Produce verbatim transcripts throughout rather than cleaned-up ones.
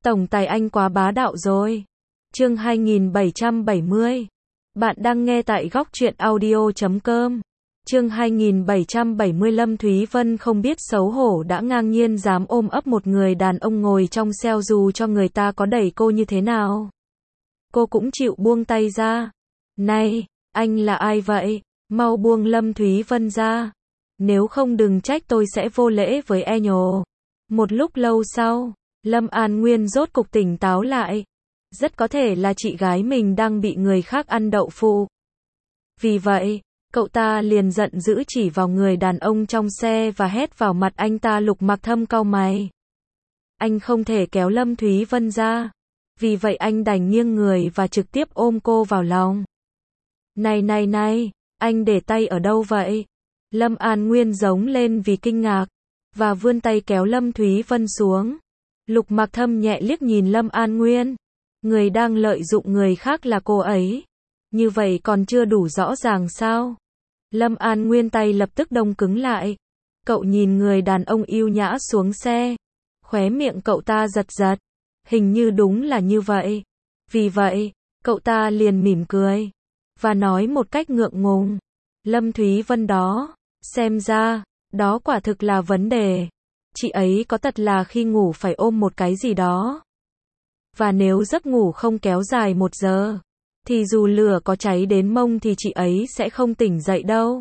Tổng tài anh quá bá đạo rồi. Chương hai nghìn bảy trăm bảy mươi. Bạn đang nghe tại góc truyện audio chấm com. Chương hai nghìn bảy trăm bảy mươi. Lâm Thúy Vân không biết xấu hổ đã ngang nhiên dám ôm ấp một người đàn ông ngồi trong xe dù cho người ta có đẩy cô như thế nào. Cô cũng chịu buông tay ra. Này, anh là ai vậy? Mau buông Lâm Thúy Vân ra. Nếu không đừng trách tôi sẽ vô lễ với e nhồ. Một lúc lâu sau, Lâm An Nguyên rốt cục tỉnh táo lại. Rất có thể là chị gái mình đang bị người khác ăn đậu phụ. Vì vậy, cậu ta liền giận dữ chỉ vào người đàn ông trong xe và hét vào mặt anh ta. Lục Mặc Thâm cau mày. Anh không thể kéo Lâm Thúy Vân ra. Vì vậy anh đành nghiêng người và trực tiếp ôm cô vào lòng. Này này này, anh để tay ở đâu vậy? Lâm An Nguyên giống lên vì kinh ngạc, và vươn tay kéo Lâm Thúy Vân xuống. Lục Mặc Thâm nhẹ liếc nhìn Lâm An Nguyên. Người đang lợi dụng người khác là cô ấy. Như vậy còn chưa đủ rõ ràng sao? Lâm An Nguyên tay lập tức đông cứng lại. Cậu nhìn người đàn ông yêu nhã xuống xe. Khóe miệng cậu ta giật giật. Hình như đúng là như vậy. Vì vậy, cậu ta liền mỉm cười. Và nói một cách ngượng ngùng. Lâm Thúy Vân đó, xem ra, đó quả thực là vấn đề. Chị ấy có tật là khi ngủ phải ôm một cái gì đó. Và nếu giấc ngủ không kéo dài một giờ, thì dù lửa có cháy đến mông thì chị ấy sẽ không tỉnh dậy đâu.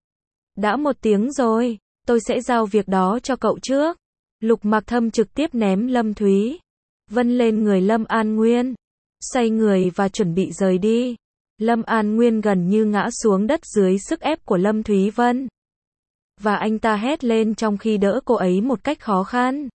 Đã một tiếng rồi, tôi sẽ giao việc đó cho cậu trước. Lục Mặc Thâm trực tiếp ném Lâm Thúy Vân lên người Lâm An Nguyên. Xoay người và chuẩn bị rời đi. Lâm An Nguyên gần như ngã xuống đất dưới sức ép của Lâm Thúy Vân. Và anh ta hét lên trong khi đỡ cô ấy một cách khó khăn.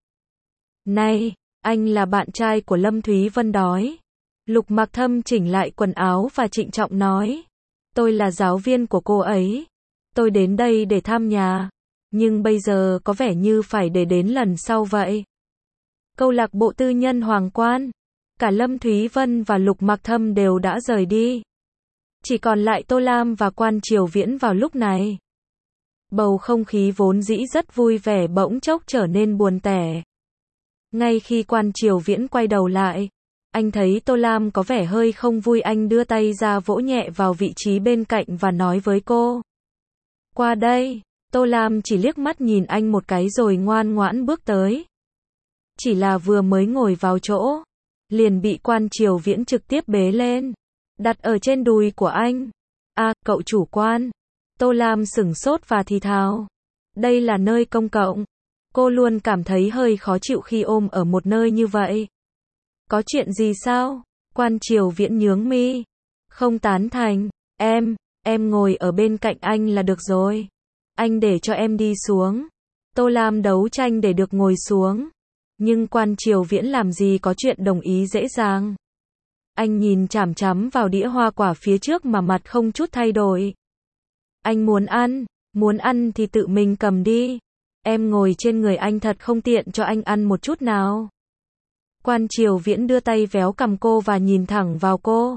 Này, anh là bạn trai của Lâm Thúy Vân đói. Lục Mặc Thâm chỉnh lại quần áo và trịnh trọng nói. Tôi là giáo viên của cô ấy. Tôi đến đây để thăm nhà. Nhưng bây giờ có vẻ như phải để đến lần sau vậy. Câu lạc bộ tư nhân Hoàng Quan. Cả Lâm Thúy Vân và Lục Mặc Thâm đều đã rời đi. Chỉ còn lại Tô Lam và Quan Triều Viễn vào lúc này. Bầu không khí vốn dĩ rất vui vẻ bỗng chốc trở nên buồn tẻ. Ngay khi Quan Triều Viễn quay đầu lại, anh thấy Tô Lam có vẻ hơi không vui. Anh đưa tay ra vỗ nhẹ vào vị trí bên cạnh và nói với cô. Qua đây. Tô Lam chỉ liếc mắt nhìn anh một cái rồi ngoan ngoãn bước tới. Chỉ là vừa mới ngồi vào chỗ, liền bị Quan Triều Viễn trực tiếp bế lên, đặt ở trên đùi của anh. À, cậu chủ Quan. Tô Lam sửng sốt và thì thào. Đây là nơi công cộng. Cô luôn cảm thấy hơi khó chịu khi ôm ở một nơi như vậy. Có chuyện gì sao? Quan Triều Viễn nhướng mi. Không tán thành. Em, em ngồi ở bên cạnh anh là được rồi. Anh để cho em đi xuống. Tô Lam đấu tranh để được ngồi xuống. Nhưng Quan Triều Viễn làm gì có chuyện đồng ý dễ dàng. Anh nhìn chằm chằm vào đĩa hoa quả phía trước mà mặt không chút thay đổi. Anh muốn ăn, muốn ăn thì tự mình cầm đi. Em ngồi trên người anh thật không tiện cho anh ăn một chút nào. Quan Triều Viễn đưa tay véo cằm cô và nhìn thẳng vào cô.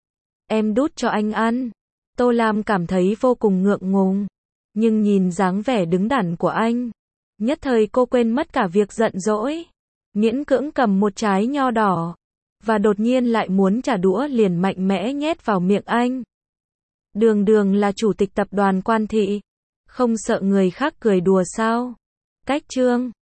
Em đút cho anh ăn. Tô Lam cảm thấy vô cùng ngượng ngùng. Nhưng nhìn dáng vẻ đứng đắn của anh, nhất thời cô quên mất cả việc giận dỗi. Miễn cưỡng cầm một trái nho đỏ. Và đột nhiên lại muốn trả đũa liền mạnh mẽ nhét vào miệng anh. Đường đường là chủ tịch tập đoàn Quan Thị. Không sợ người khác cười đùa sao? Cách chương